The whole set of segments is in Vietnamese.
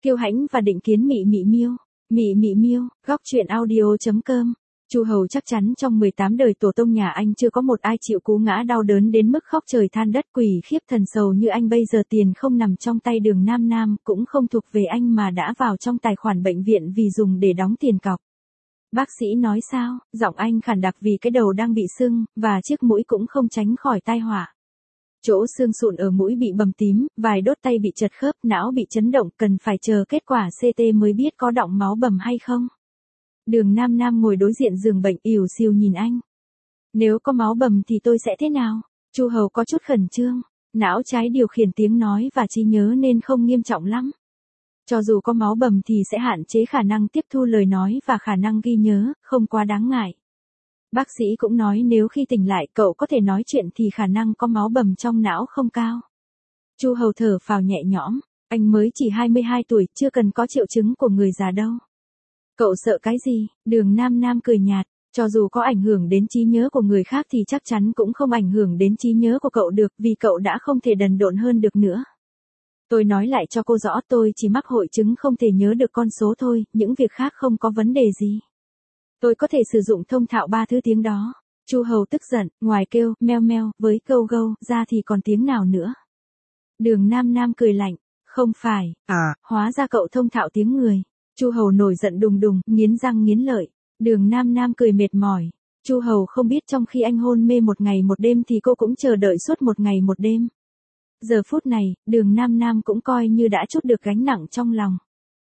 Kiêu Hãnh và Định Kiến Mị Mị Miêu. Mị Mị Miêu, góc truyện audio.com. Chu Hầu chắc chắn trong 18 đời tổ tông nhà anh chưa có một ai chịu cú ngã đau đớn đến mức khóc trời than đất quỷ khiếp thần sầu như anh bây giờ. Tiền không nằm trong tay Đường Nam Nam, cũng không thuộc về anh mà đã vào trong tài khoản bệnh viện vì dùng để đóng tiền cọc. Bác sĩ nói sao? Giọng anh khản đặc vì cái đầu đang bị sưng, và chiếc mũi cũng không tránh khỏi tai họa. Chỗ xương sụn ở mũi bị bầm tím, vài đốt tay bị chật khớp, não bị chấn động, cần phải chờ kết quả CT mới biết có đọng máu bầm hay không. Đường Nam Nam ngồi đối diện giường bệnh ỉu xìu nhìn anh. Nếu có máu bầm thì tôi sẽ thế nào? Chu Hầu có chút khẩn trương. Não trái điều khiển tiếng nói và trí nhớ nên không nghiêm trọng lắm. Cho dù có máu bầm thì sẽ hạn chế khả năng tiếp thu lời nói và khả năng ghi nhớ, không quá đáng ngại. Bác sĩ cũng nói nếu khi tỉnh lại cậu có thể nói chuyện thì khả năng có máu bầm trong não không cao. Chu Hầu thở phào nhẹ nhõm, anh mới chỉ 22 tuổi, chưa cần có triệu chứng của người già đâu. Cậu sợ cái gì? Đường Nam Nam cười nhạt, cho dù có ảnh hưởng đến trí nhớ của người khác thì chắc chắn cũng không ảnh hưởng đến trí nhớ của cậu được, vì cậu đã không thể đần độn hơn được nữa. Tôi nói lại cho cô rõ, tôi chỉ mắc hội chứng không thể nhớ được con số thôi, những việc khác không có vấn đề gì. Tôi có thể sử dụng thông thạo 3 thứ tiếng đó. Chu Hầu tức giận, ngoài kêu meo meo với câu gâu ra thì còn tiếng nào nữa. Đường Nam Nam cười lạnh, không phải, hóa ra cậu thông thạo tiếng người. Chu Hầu nổi giận đùng đùng, nghiến răng nghiến lợi. Đường Nam Nam cười mệt mỏi. Chu Hầu không biết trong khi anh hôn mê một ngày một đêm thì cô cũng chờ đợi suốt một ngày một đêm. Giờ phút này, Đường Nam Nam cũng coi như đã trút được gánh nặng trong lòng.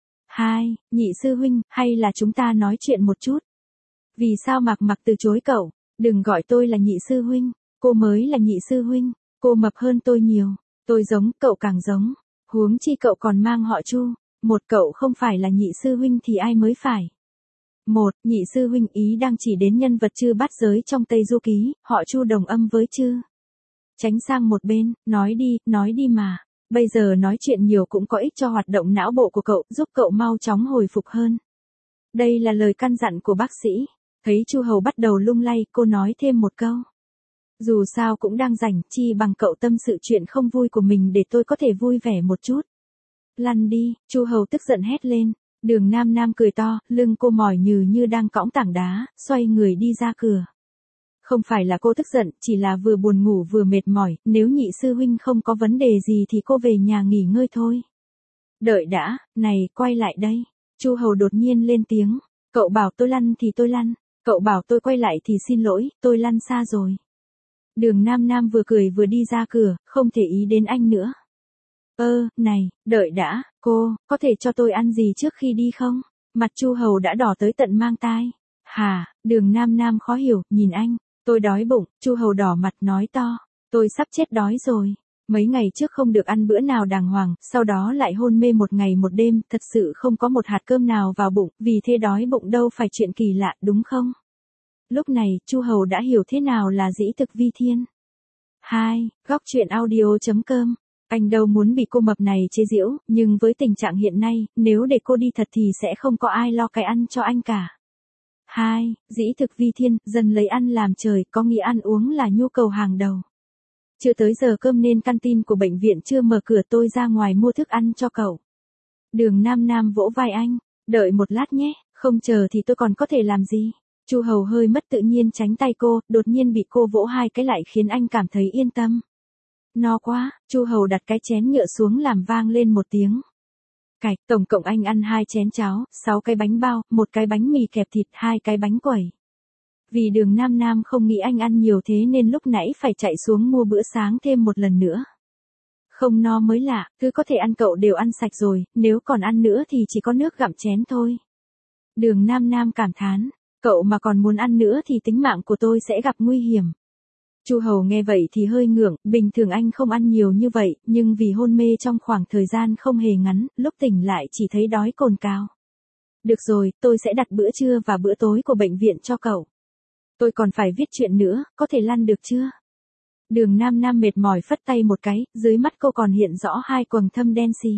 Hai, nhị sư huynh, hay là chúng ta nói chuyện một chút? Vì sao Mạc Mặc từ chối cậu? Đừng gọi tôi là nhị sư huynh, cô mới là nhị sư huynh, cô mập hơn tôi nhiều, tôi giống, cậu càng giống, huống chi cậu còn mang họ Chu, một cậu không phải là nhị sư huynh thì ai mới phải? Một, nhị sư huynh ý đang chỉ đến nhân vật Chư Bát Giới trong Tây Du Ký, họ Chu đồng âm với Chư. Tránh sang một bên, nói đi mà, bây giờ nói chuyện nhiều cũng có ích cho hoạt động não bộ của cậu, giúp cậu mau chóng hồi phục hơn. Đây là lời căn dặn của bác sĩ. Thấy Chu Hầu bắt đầu lung lay, cô nói thêm một câu. Dù sao cũng đang rảnh, chi bằng cậu tâm sự chuyện không vui của mình để tôi có thể vui vẻ một chút. Lăn đi, Chu Hầu tức giận hét lên. Đường Nam Nam cười to, lưng cô mỏi như đang cõng tảng đá, xoay người đi ra cửa. Không phải là cô tức giận, chỉ là vừa buồn ngủ vừa mệt mỏi, nếu nhị sư huynh không có vấn đề gì thì cô về nhà nghỉ ngơi thôi. Đợi đã, này, quay lại đây. Chu Hầu đột nhiên lên tiếng. Cậu bảo tôi lăn thì tôi lăn. Cậu bảo tôi quay lại thì xin lỗi, tôi lăn xa rồi. Đường Nam Nam vừa cười vừa đi ra cửa, không thể ý đến anh nữa. Này, đợi đã, cô, có thể cho tôi ăn gì trước khi đi không? Mặt Chu Hầu đã đỏ tới tận mang tai. Hả? Đường Nam Nam khó hiểu, nhìn anh, tôi đói bụng. Chu Hầu đỏ mặt nói to, tôi sắp chết đói rồi. Mấy ngày trước không được ăn bữa nào đàng hoàng, sau đó lại hôn mê một ngày một đêm, thật sự không có một hạt cơm nào vào bụng, vì thế đói bụng đâu phải chuyện kỳ lạ, đúng không? Lúc này, Chu Hầu đã hiểu thế nào là dĩ thực vi thiên. 2. Góc truyện audio.com. Anh đâu muốn bị cô mập này chế giễu, nhưng với tình trạng hiện nay, nếu để cô đi thật thì sẽ không có ai lo cái ăn cho anh cả. 2. Dĩ thực vi thiên, dân lấy ăn làm trời, có nghĩa ăn uống là nhu cầu hàng đầu. Chưa tới giờ cơm nên canteen của bệnh viện chưa mở cửa, tôi ra ngoài mua thức ăn cho cậu. Đường Nam Nam vỗ vai anh, đợi một lát nhé, không chờ thì tôi còn có thể làm gì? Chu Hầu hơi mất tự nhiên tránh tay cô, đột nhiên bị cô vỗ hai cái lại khiến anh cảm thấy yên tâm. No quá, Chu Hầu đặt cái chén nhựa xuống làm vang lên một tiếng. Cạch, tổng cộng anh ăn 2 chén cháo, 6 cái bánh bao, 1 cái bánh mì kẹp thịt, 2 cái bánh quẩy. Vì Đường Nam Nam không nghĩ anh ăn nhiều thế nên lúc nãy phải chạy xuống mua bữa sáng thêm một lần nữa. Không no mới lạ, cứ có thể ăn cậu đều ăn sạch rồi, nếu còn ăn nữa thì chỉ có nước gặm chén thôi. Đường Nam Nam cảm thán, cậu mà còn muốn ăn nữa thì tính mạng của tôi sẽ gặp nguy hiểm. Chu Hầu nghe vậy thì hơi ngượng, bình thường anh không ăn nhiều như vậy, nhưng vì hôn mê trong khoảng thời gian không hề ngắn, lúc tỉnh lại chỉ thấy đói cồn cào. Được rồi, tôi sẽ đặt bữa trưa và bữa tối của bệnh viện cho cậu. Tôi còn phải viết chuyện nữa, có thể lăn được chưa? Đường Nam Nam mệt mỏi phất tay một cái, dưới mắt cô còn hiện rõ 2 quầng thâm đen xì.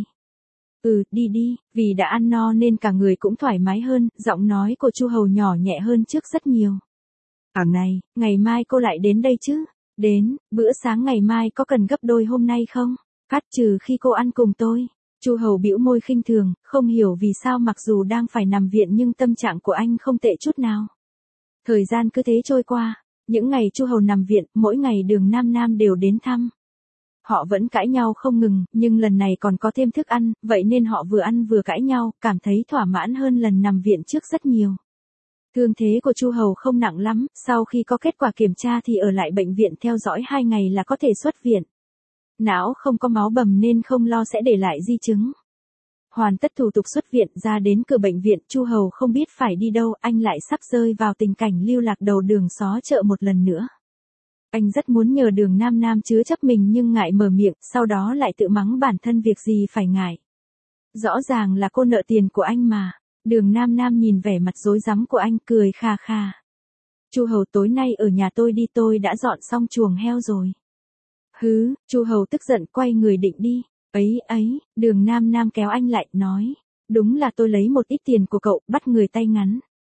Đi, vì đã ăn no nên cả người cũng thoải mái hơn, giọng nói của Chu Hầu nhỏ nhẹ hơn trước rất nhiều. Này, ngày mai cô lại đến đây chứ? Đến, bữa sáng ngày mai có cần gấp đôi hôm nay không? Cắt trừ khi cô ăn cùng tôi. Chu Hầu bĩu môi khinh thường, không hiểu vì sao mặc dù đang phải nằm viện nhưng tâm trạng của anh không tệ chút nào. Thời gian cứ thế trôi qua, những ngày Chu Hầu nằm viện, mỗi ngày Đường Nam Nam đều đến thăm. Họ vẫn cãi nhau không ngừng, nhưng lần này còn có thêm thức ăn, vậy nên họ vừa ăn vừa cãi nhau, cảm thấy thỏa mãn hơn lần nằm viện trước rất nhiều. Thương thế của Chu Hầu không nặng lắm, sau khi có kết quả kiểm tra thì ở lại bệnh viện theo dõi 2 ngày là có thể xuất viện. Não không có máu bầm nên không lo sẽ để lại di chứng. Hoàn tất thủ tục xuất viện, ra đến cửa bệnh viện, Chu Hầu không biết phải đi đâu, anh lại sắp rơi vào tình cảnh lưu lạc đầu đường xó chợ một lần nữa. Anh rất muốn nhờ Đường Nam Nam chứa chấp mình nhưng ngại mở miệng, sau đó lại tự mắng bản thân việc gì phải ngại. Rõ ràng là cô nợ tiền của anh mà. Đường Nam Nam nhìn vẻ mặt rối rắm của anh, cười kha kha. Chu Hầu, tối nay ở nhà tôi đi, tôi đã dọn xong chuồng heo rồi. Hứ, Chu Hầu tức giận quay người định đi. Ấy, Đường Nam Nam kéo anh lại, nói. Đúng là tôi lấy một ít tiền của cậu, bắt người tay ngắn.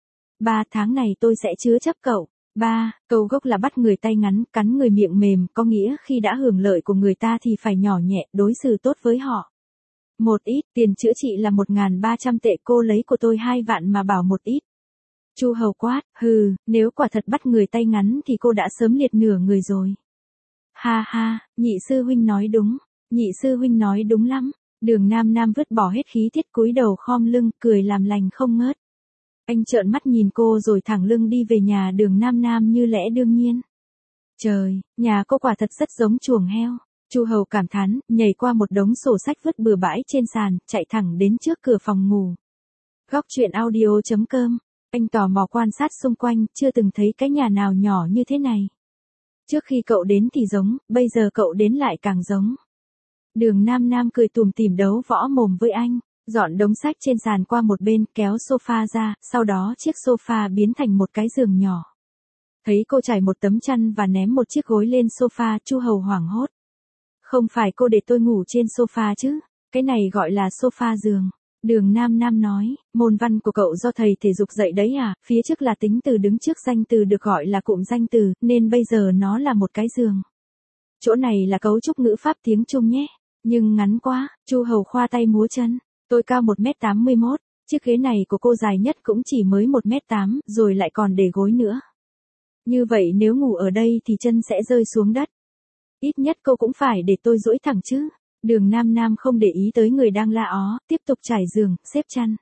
3 tháng này tôi sẽ chứa chấp cậu. Câu gốc là bắt người tay ngắn, cắn người miệng mềm, có nghĩa khi đã hưởng lợi của người ta thì phải nhỏ nhẹ, đối xử tốt với họ. Một ít, tiền chữa trị là 1.300 tệ, cô lấy của tôi 2 vạn mà bảo một ít. Chu Hầu quát, hừ, nếu quả thật bắt người tay ngắn thì cô đã sớm liệt nửa người rồi. Ha ha, nhị sư huynh nói đúng, nhị sư huynh nói đúng lắm. Đường Nam Nam vứt bỏ hết khí tiết, cúi đầu khom lưng, cười làm lành không ngớt. Anh trợn mắt nhìn cô rồi thẳng lưng đi về nhà Đường Nam Nam như lẽ đương nhiên. Trời, nhà cô quả thật rất giống chuồng heo. Chu Hầu cảm thán, nhảy qua một đống sổ sách vứt bừa bãi trên sàn, chạy thẳng đến trước cửa phòng ngủ. Góc truyện audio.com. Anh tò mò quan sát xung quanh, chưa từng thấy cái nhà nào nhỏ như thế này. Trước khi cậu đến thì giống, bây giờ cậu đến lại càng giống. Đường Nam Nam cười tủm tỉm đấu võ mồm với anh, dọn đống sách trên sàn qua một bên, kéo sofa ra, sau đó chiếc sofa biến thành một cái giường nhỏ. Thấy cô trải một tấm chăn và ném một chiếc gối lên sofa, Chu Hầu hoảng hốt. Không phải cô để tôi ngủ trên sofa chứ, cái này gọi là sofa giường. Đường Nam Nam nói, môn văn của cậu do thầy thể dục dạy đấy à, phía trước là tính từ đứng trước danh từ được gọi là cụm danh từ, nên bây giờ nó là một cái giường. Chỗ này là cấu trúc ngữ pháp tiếng Trung nhé, nhưng ngắn quá. Chu Hầu khoa tay múa chân, tôi cao 1m81, chiếc ghế này của cô dài nhất cũng chỉ mới 1m8, rồi lại còn để gối nữa. Như vậy nếu ngủ ở đây thì chân sẽ rơi xuống đất. Ít nhất cô cũng phải để tôi duỗi thẳng chứ. Đường Nam Nam không để ý tới người đang la ó, tiếp tục trải giường, xếp chăn.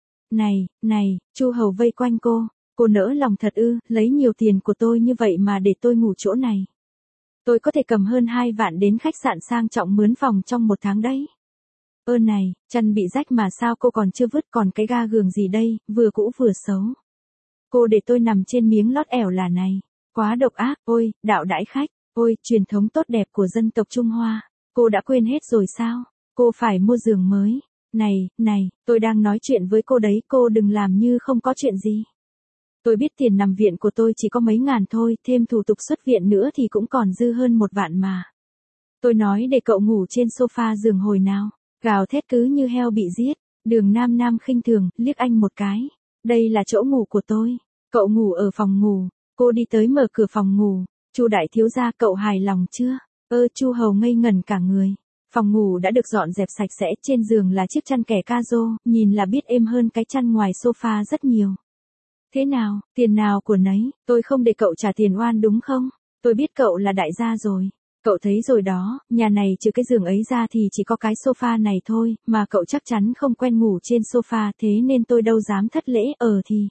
Này, Chu Hầu vây quanh cô nỡ lòng thật ư, lấy nhiều tiền của tôi như vậy mà để tôi ngủ chỗ này. Tôi có thể cầm hơn 2 vạn đến khách sạn sang trọng mướn phòng trong 1 tháng đấy. Này, chăn bị rách mà sao cô còn chưa vứt, còn cái ga giường gì đây, vừa cũ vừa xấu. Cô để tôi nằm trên miếng lót ẻo là này, quá độc ác, ôi, đạo đãi khách, ôi, truyền thống tốt đẹp của dân tộc Trung Hoa. Cô đã quên hết rồi sao? Cô phải mua giường mới. Này, tôi đang nói chuyện với cô đấy, cô đừng làm như không có chuyện gì. Tôi biết tiền nằm viện của tôi chỉ có mấy ngàn thôi, thêm thủ tục xuất viện nữa thì cũng còn dư hơn 1 vạn mà. Tôi nói để cậu ngủ trên sofa giường hồi nào, gào thét cứ như heo bị giết. Đường Nam Nam khinh thường, liếc anh một cái. Đây là chỗ ngủ của tôi, cậu ngủ ở phòng ngủ. Cô đi tới mở cửa phòng ngủ. Chu đại thiếu gia, cậu hài lòng chưa? Chu Hầu ngây ngẩn cả người. Phòng ngủ đã được dọn dẹp sạch sẽ, trên giường là chiếc chăn kẻ ca-rô, nhìn là biết êm hơn cái chăn ngoài sofa rất nhiều. Thế nào, tiền nào của nấy, tôi không để cậu trả tiền oan đúng không? Tôi biết cậu là đại gia rồi. Cậu thấy rồi đó, nhà này trừ cái giường ấy ra thì chỉ có cái sofa này thôi, mà cậu chắc chắn không quen ngủ trên sofa, thế nên tôi đâu dám thất lễ. Thì.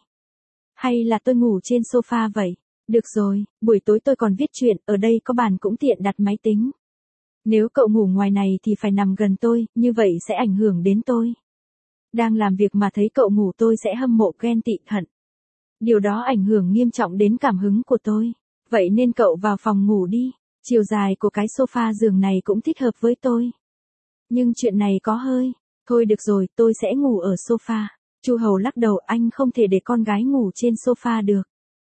Hay là tôi ngủ trên sofa vậy? Được rồi, buổi tối tôi còn viết truyện, ở đây có bàn cũng tiện đặt máy tính. Nếu cậu ngủ ngoài này thì phải nằm gần tôi, như vậy sẽ ảnh hưởng đến tôi. Đang làm việc mà thấy cậu ngủ tôi sẽ hâm mộ ghen tị hận. Điều đó ảnh hưởng nghiêm trọng đến cảm hứng của tôi. Vậy nên cậu vào phòng ngủ đi, chiều dài của cái sofa giường này cũng thích hợp với tôi. Nhưng chuyện này có hơi, thôi được rồi, tôi sẽ ngủ ở sofa. Chu Hầu lắc đầu, anh không thể để con gái ngủ trên sofa được.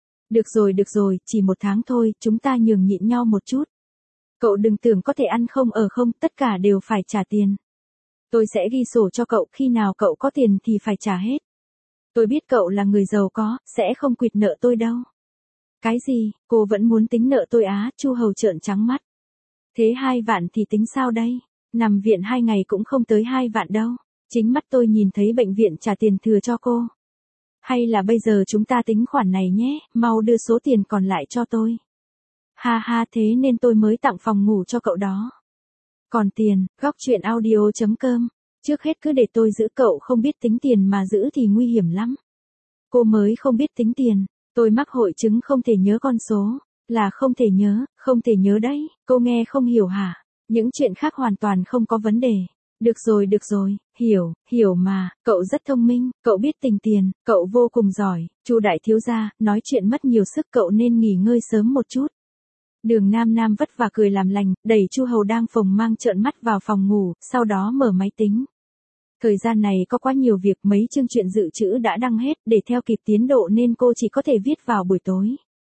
Được rồi, chỉ 1 tháng thôi, chúng ta nhường nhịn nhau một chút. Cậu đừng tưởng có thể ăn không ở không, tất cả đều phải trả tiền. Tôi sẽ ghi sổ cho cậu, khi nào cậu có tiền thì phải trả hết. Tôi biết cậu là người giàu có, sẽ không quỵt nợ tôi đâu. Cái gì, cô vẫn muốn tính nợ tôi á? Chu Hầu trợn trắng mắt. Thế 2 vạn thì tính sao đây? Nằm viện 2 ngày cũng không tới 2 vạn đâu. Chính mắt tôi nhìn thấy bệnh viện trả tiền thừa cho cô. Hay là bây giờ chúng ta tính khoản này nhé, mau đưa số tiền còn lại cho tôi. Ha ha, thế nên tôi mới tặng phòng ngủ cho cậu đó. Còn tiền, góc chuyện audio.com. Trước hết cứ để tôi giữ, cậu không biết tính tiền mà giữ thì nguy hiểm lắm. Cô mới không biết tính tiền, tôi mắc hội chứng không thể nhớ con số. Là không thể nhớ đấy, cô nghe không hiểu hả? Những chuyện khác hoàn toàn không có vấn đề. Được rồi, hiểu mà, cậu rất thông minh, cậu biết tình tiền, cậu vô cùng giỏi. Chu đại thiếu gia, nói chuyện mất nhiều sức, cậu nên nghỉ ngơi sớm một chút. Đường Nam Nam vất vả cười làm lành, đẩy Chu Hầu đang phồng mang trợn mắt vào phòng ngủ, sau đó mở máy tính. Thời gian này có quá nhiều việc, mấy chương chuyện dự trữ đã đăng hết, để theo kịp tiến độ nên cô chỉ có thể viết vào buổi tối.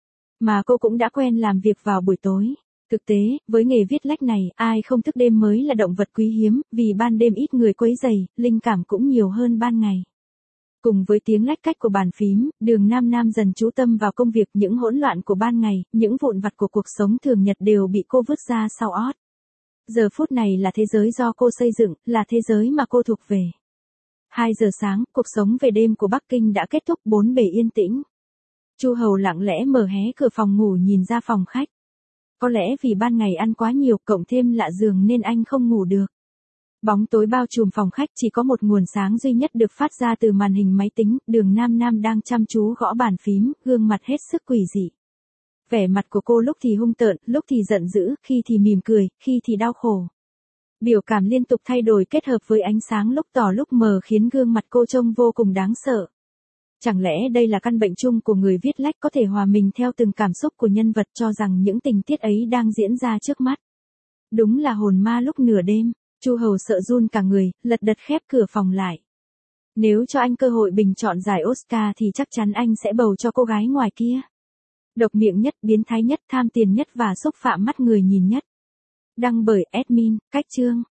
Mà cô cũng đã quen làm việc vào buổi tối. Thực tế, với nghề viết lách này, ai không thức đêm mới là động vật quý hiếm, vì ban đêm ít người quấy rầy, linh cảm cũng nhiều hơn ban ngày. Cùng với tiếng lách cách của bàn phím, Đường Nam Nam dần chú tâm vào công việc, những hỗn loạn của ban ngày, những vụn vặt của cuộc sống thường nhật đều bị cô vứt ra sau ót. Giờ phút này là thế giới do cô xây dựng, là thế giới mà cô thuộc về. 2 giờ sáng, cuộc sống về đêm của Bắc Kinh đã kết thúc, bốn bề yên tĩnh. Chu Hầu lặng lẽ mở hé cửa phòng ngủ nhìn ra phòng khách. Có lẽ vì ban ngày ăn quá nhiều, cộng thêm lạ giường nên anh không ngủ được. Bóng tối bao trùm phòng khách, chỉ có một nguồn sáng duy nhất được phát ra từ màn hình máy tính. Đường Nam Nam đang chăm chú gõ bàn phím, gương mặt hết sức quỷ dị. Vẻ mặt của cô lúc thì hung tợn, lúc thì giận dữ, khi thì mỉm cười, khi thì đau khổ. Biểu cảm liên tục thay đổi kết hợp với ánh sáng lúc tỏ lúc mờ khiến gương mặt cô trông vô cùng đáng sợ. Chẳng lẽ đây là căn bệnh chung của người viết lách, có thể hòa mình theo từng cảm xúc của nhân vật, cho rằng những tình tiết ấy đang diễn ra trước mắt. Đúng là hồn ma lúc nửa đêm. Chu Hầu sợ run cả người, lật đật khép cửa phòng lại. Nếu cho anh cơ hội bình chọn giải Oscar thì chắc chắn anh sẽ bầu cho cô gái ngoài kia. Độc miệng nhất, biến thái nhất, tham tiền nhất và xúc phạm mắt người nhìn nhất. Đăng bởi admin, Cách Chương.